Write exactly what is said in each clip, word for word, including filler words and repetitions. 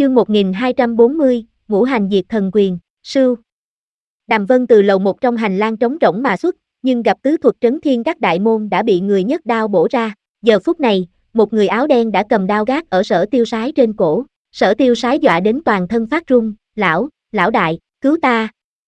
Chương một nghìn hai trăm bốn mươi, Ngũ hành diệt thần quyền, sưu. Đàm Vân từ lầu một trong hành lang trống rỗng mà xuất, nhưng gặp tứ thuật trấn thiên các đại môn đã bị người nhất đao bổ ra. Giờ phút này, một người áo đen đã cầm đao gác ở Sở Tiêu Sái trên cổ. Sở Tiêu Sái dọa đến toàn thân phát run, lão, lão đại, cứu ta.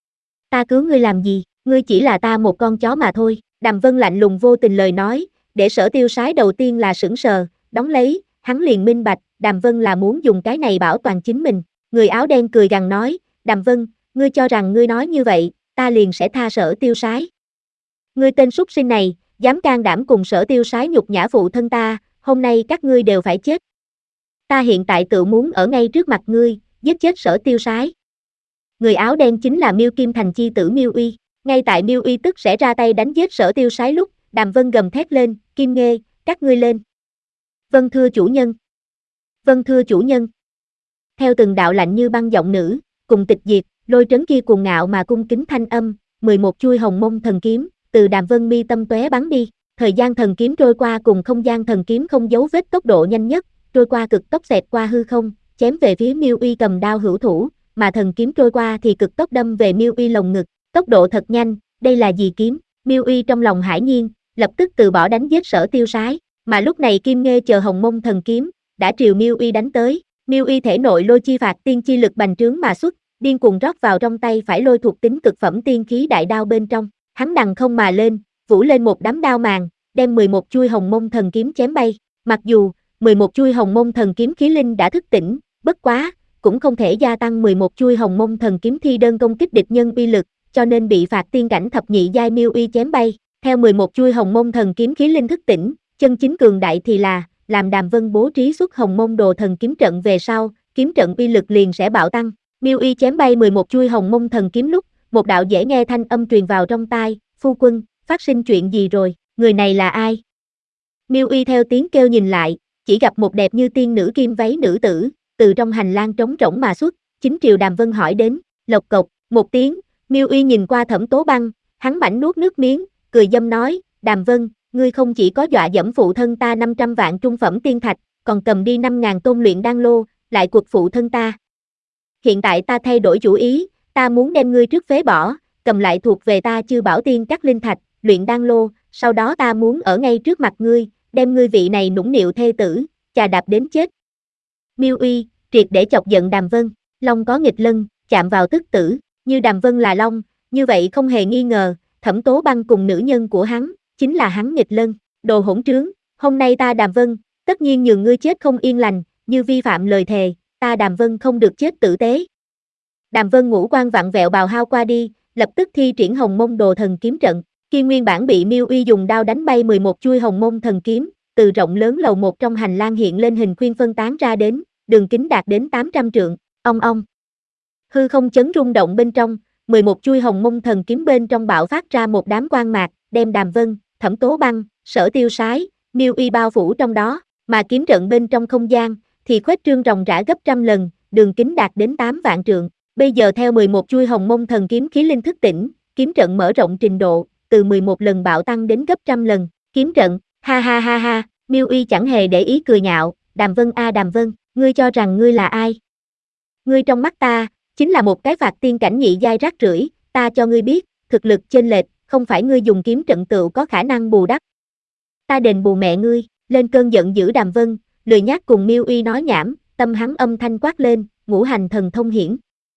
Ta cứu ngươi làm gì, ngươi chỉ là ta một con chó mà thôi. Đàm Vân lạnh lùng vô tình lời nói, để Sở Tiêu Sái đầu tiên là sững sờ, đón lấy, hắn liền minh bạch, Đàm Vân là muốn dùng cái này bảo toàn chính mình. Người áo đen cười gằn nói, Đàm Vân, ngươi cho rằng ngươi nói như vậy, ta liền sẽ tha Sở Tiêu Sái. Ngươi tên súc sinh này, dám can đảm cùng Sở Tiêu Sái nhục nhã phụ thân ta, hôm nay các ngươi đều phải chết. Ta hiện tại tự muốn ở ngay trước mặt ngươi, giết chết Sở Tiêu Sái. Người áo đen chính là Miêu Kim Thành chi tử Miêu Uy. Ngay tại Miêu Uy tức sẽ ra tay đánh giết Sở Tiêu Sái lúc, Đàm Vân gầm thét lên, Kim Nghê, các ngươi lên. Vâng thưa chủ nhân. Vâng thưa chủ nhân. Theo từng đạo lạnh như băng giọng nữ, cùng tịch diệt, lôi trấn kia cuồng ngạo mà cung kính thanh âm, mười một chuôi hồng mông thần kiếm, từ Đàm Vân mi tâm tóe bắn đi. Thời gian thần kiếm trôi qua cùng không gian thần kiếm không dấu vết tốc độ nhanh nhất, trôi qua cực tốc xẹt qua hư không, chém về phía Miêu Uy cầm đao hữu thủ, mà thần kiếm trôi qua thì cực tốc đâm về Miêu Uy lồng ngực, tốc độ thật nhanh, đây là gì kiếm? Miêu Uy trong lòng hải nhiên, lập tức từ bỏ đánh giết Sở Tiêu Sái, mà lúc này Kim Nghê chờ hồng mông thần kiếm, đã triều Miêu Uy đánh tới. Miêu Uy thể nội lôi chi phạt tiên chi lực bành trướng mà xuất, điên cuồng rót vào trong tay phải lôi thuộc tính cực phẩm tiên khí đại đao bên trong, hắn đằng không mà lên, vũ lên một đám đao màng, đem mười một chuôi hồng mông thần kiếm chém bay. Mặc dù mười một chuôi hồng mông thần kiếm khí linh đã thức tỉnh, bất quá cũng không thể gia tăng mười một chuôi hồng mông thần kiếm thi đơn công kích địch nhân uy lực, cho nên bị phạt tiên cảnh thập nhị giai Miêu Uy chém bay. Theo mười một chuôi hồng mông thần kiếm khí linh thức tỉnh, chân chính cường đại thì là làm Đàm Vân bố trí xuất hồng mông đồ thần kiếm trận về sau, kiếm trận uy lực liền sẽ bạo tăng. Miêu Uy chém bay mười một chuôi hồng mông thần kiếm lúc, một đạo dễ nghe thanh âm truyền vào trong tai, phu quân, phát sinh chuyện gì rồi, người này là ai? Miêu Uy theo tiếng kêu nhìn lại, chỉ gặp một đẹp như tiên nữ kim váy nữ tử, từ trong hành lang trống rỗng mà xuất, chính triều Đàm Vân hỏi đến, lộc cộc, một tiếng, Miêu Uy nhìn qua Thẩm Tố Băng, hắn mảnh nuốt nước miếng, cười dâm nói, Đàm Vân, ngươi không chỉ có dọa dẫm phụ thân ta năm trăm vạn trung phẩm tiên thạch, còn cầm đi năm ngàn tôn luyện đan lô, lại quật phụ thân ta. Hiện tại ta thay đổi chủ ý, ta muốn đem ngươi trước phế bỏ, cầm lại thuộc về ta Chư Bảo Tiên các linh thạch, luyện đan lô, sau đó ta muốn ở ngay trước mặt ngươi, đem ngươi vị này nũng nịu thê tử, chà đạp đến chết. Miêu Uy, triệt để chọc giận Đàm Vân, long có nghịch lân, chạm vào tức tử, như Đàm Vân là long, như vậy không hề nghi ngờ, Thẩm Tố Băng cùng nữ nhân của hắn, chính là hắn nghịch lân, đồ hỗn trướng, hôm nay ta Đàm Vân, tất nhiên nhường ngươi chết không yên lành, như vi phạm lời thề, ta Đàm Vân không được chết tử tế. Đàm Vân ngũ quan vặn vẹo bào hao qua đi, lập tức thi triển hồng mông đồ thần kiếm trận, khi nguyên bản bị Miêu Uy dùng đao đánh bay mười một chuôi hồng mông thần kiếm, từ rộng lớn lầu một trong hành lang hiện lên hình khuyên phân tán ra đến, đường kính đạt đến tám trăm trượng, ong ong. Hư không chấn rung động bên trong, mười một chuôi hồng mông thần kiếm bên trong bạo phát ra một đám quang mạc, đem Đàm Vân, Thẩm Tố Băng, Sở Tiêu Sái, Miêu Uy bao phủ trong đó, mà kiếm trận bên trong không gian thì khuếch trương ròng rã gấp trăm lần, đường kính đạt đến tám vạn trượng. Bây giờ theo mười một chuôi hồng mông thần kiếm khí linh thức tỉnh, kiếm trận mở rộng trình độ, từ mười một lần bạo tăng đến gấp trăm lần. Kiếm trận, ha ha ha ha, Miêu Uy chẳng hề để ý cười nhạo, Đàm Vân a à Đàm Vân, ngươi cho rằng ngươi là ai? Ngươi trong mắt ta, chính là một cái phạt tiên cảnh nhị giai rác rưởi, ta cho ngươi biết, thực lực chênh lệch, không phải ngươi dùng kiếm trận tựu có khả năng bù đắp. Ta đền bù mẹ ngươi, lên cơn giận dữ Đàm Vân, lười nhác cùng Miêu Uy nói nhảm, tâm hắn âm thanh quát lên, ngũ hành thần thông hiển.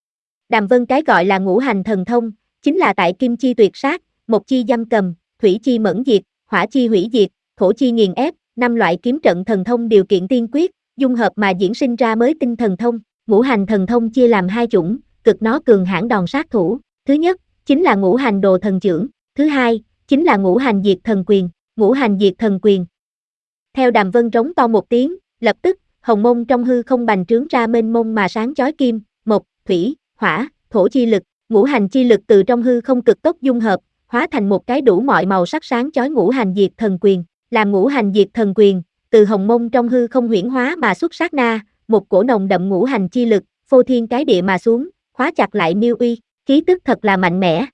Đàm Vân cái gọi là ngũ hành thần thông, chính là tại kim chi tuyệt sát, mộc chi giam cầm, thủy chi mẫn diệt, hỏa chi hủy diệt, thổ chi nghiền ép, năm loại kiếm trận thần thông điều kiện tiên quyết, dung hợp mà diễn sinh ra mới tinh thần thông. Ngũ hành thần thông chia làm hai chủng, cực nó cường hãn đòn sát thủ. Thứ nhất, chính là ngũ hành đồ thần chưởng. Thứ hai, chính là ngũ hành diệt thần quyền. Ngũ hành diệt thần quyền. Theo Đàm Vân rống to một tiếng, lập tức, hồng mông trong hư không bành trướng ra mênh mông mà sáng chói kim, mộc, thủy, hỏa, thổ chi lực. Ngũ hành chi lực từ trong hư không cực tốc dung hợp, hóa thành một cái đủ mọi màu sắc sáng chói ngũ hành diệt thần quyền. Làm ngũ hành diệt thần quyền, từ hồng mông trong hư không huyễn hóa mà xuất sát na, một cổ nồng đậm ngũ hành chi lực, phô thiên cái địa mà xuống, khóa chặt lại Miêu Uy, khí tức thật là mạnh mẽ.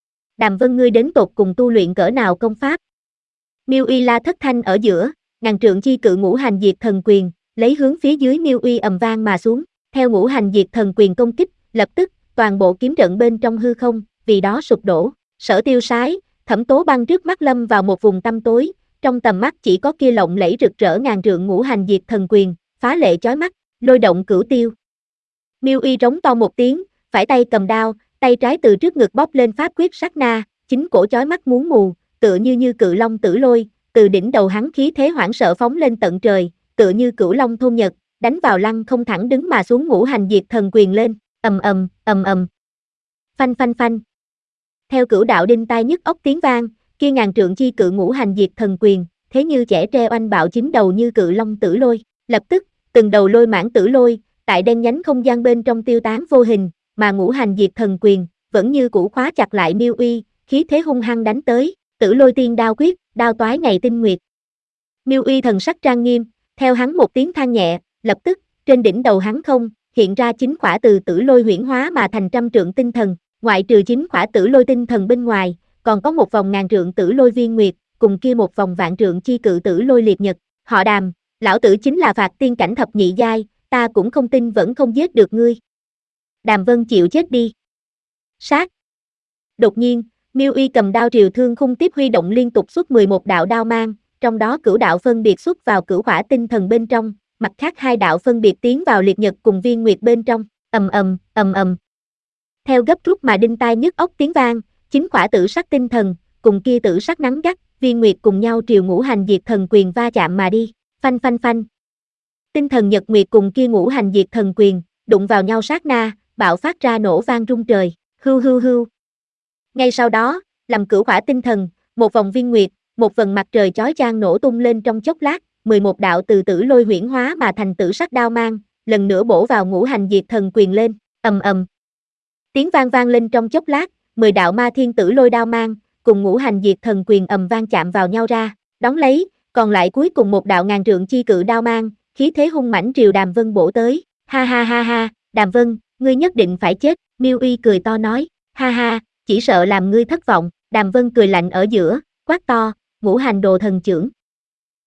Đàm Vân ngươi đến tột cùng tu luyện cỡ nào công pháp? Miêu Uy la thất thanh ở giữa, ngàn trượng chi cự ngũ hành diệt thần quyền, lấy hướng phía dưới Miêu Uy ầm vang mà xuống. Theo ngũ hành diệt thần quyền công kích, lập tức, toàn bộ kiếm trận bên trong hư không, vì đó sụp đổ. Sở Tiêu Sái, Thẩm Tố Băng trước mắt lâm vào một vùng tăm tối, trong tầm mắt chỉ có kia lộng lẫy rực rỡ ngàn trượng ngũ hành diệt thần quyền, phá lệ chói mắt, lôi động cửu tiêu. Miêu Y rống to một tiếng, phải tay cầm đao, tay trái từ trước ngực bóp lên pháp quyết sát na, chính cổ chói mắt muốn mù, tựa như như cự long tử lôi, từ đỉnh đầu hắn khí thế hoảng sợ phóng lên tận trời, tựa như cửu long thôn nhật, đánh vào lăng không thẳng đứng mà xuống ngũ hành diệt thần quyền lên, ầm ầm, ầm ầm. Phanh phanh phanh. Theo cửu đạo đinh tai nhức óc tiếng vang, kia ngàn trượng chi cự ngũ hành diệt thần quyền, thế như chẻ tre oanh bạo chính đầu như cự long tử lôi, lập tức, từng đầu lôi mãn tử lôi, tại đen nhánh không gian bên trong tiêu tán vô hình, mà ngũ hành diệt thần quyền, vẫn như cũ khóa chặt lại Miêu Y, khí thế hung hăng đánh tới, tử lôi tiên đao quyết, đao toái ngày tinh nguyệt. Miêu Y thần sắc trang nghiêm, theo hắn một tiếng than nhẹ, lập tức, trên đỉnh đầu hắn không, hiện ra chính khỏa từ tử lôi huyễn hóa mà thành trăm trượng tinh thần, ngoại trừ chính khỏa tử lôi tinh thần bên ngoài, còn có một vòng ngàn trượng tử lôi viên nguyệt, cùng kia một vòng vạn trượng chi cự tử lôi liệt nhật, họ Đàm, lão tử chính là phạt tiên cảnh thập nhị giai, ta cũng không tin vẫn không giết được ngươi. Đàm Vân chịu chết đi. Sát. Đột nhiên, Miêu Y cầm đao triều thương khung tiếp huy động liên tục xuất mười một đạo đao mang, trong đó cửu đạo phân biệt xuất vào cửu hỏa tinh thần bên trong, mặt khác hai đạo phân biệt tiến vào liệt nhật cùng viên nguyệt bên trong, ầm ầm, ầm ầm. Theo gấp rút mà đinh tai nhức óc tiếng vang, chính khỏa tử sắc tinh thần, cùng kia tử sắc nắng gắt, viên nguyệt cùng nhau triều ngũ hành diệt thần quyền va chạm mà đi, phanh phanh phanh. Tinh thần nhật nguyệt cùng kia ngũ hành diệt thần quyền, đụng vào nhau sát na, bạo phát ra nổ vang rung trời, hưu hưu hưu. Ngay sau đó, làm cửu hỏa tinh thần, một vòng viên nguyệt, một vần mặt trời chói chang nổ tung lên trong chốc lát, mười một đạo từ tử lôi huyễn hóa mà thành tử sắc đao mang, lần nữa bổ vào ngũ hành diệt thần quyền lên, ầm ầm. Tiếng vang vang lên trong chốc lát, mười đạo ma thiên tử lôi đao mang, cùng ngũ hành diệt thần quyền ầm vang chạm vào nhau ra, đón lấy, còn lại cuối cùng một đạo ngàn trượng chi cự đao mang, khí thế hung mãnh triều Đàm Vân bổ tới, ha ha ha ha, Đàm Vân, ngươi nhất định phải chết, Miêu Y cười to nói, ha ha, chỉ sợ làm ngươi thất vọng, Đàm Vân cười lạnh ở giữa, quát to, ngũ hành đồ thần chưởng.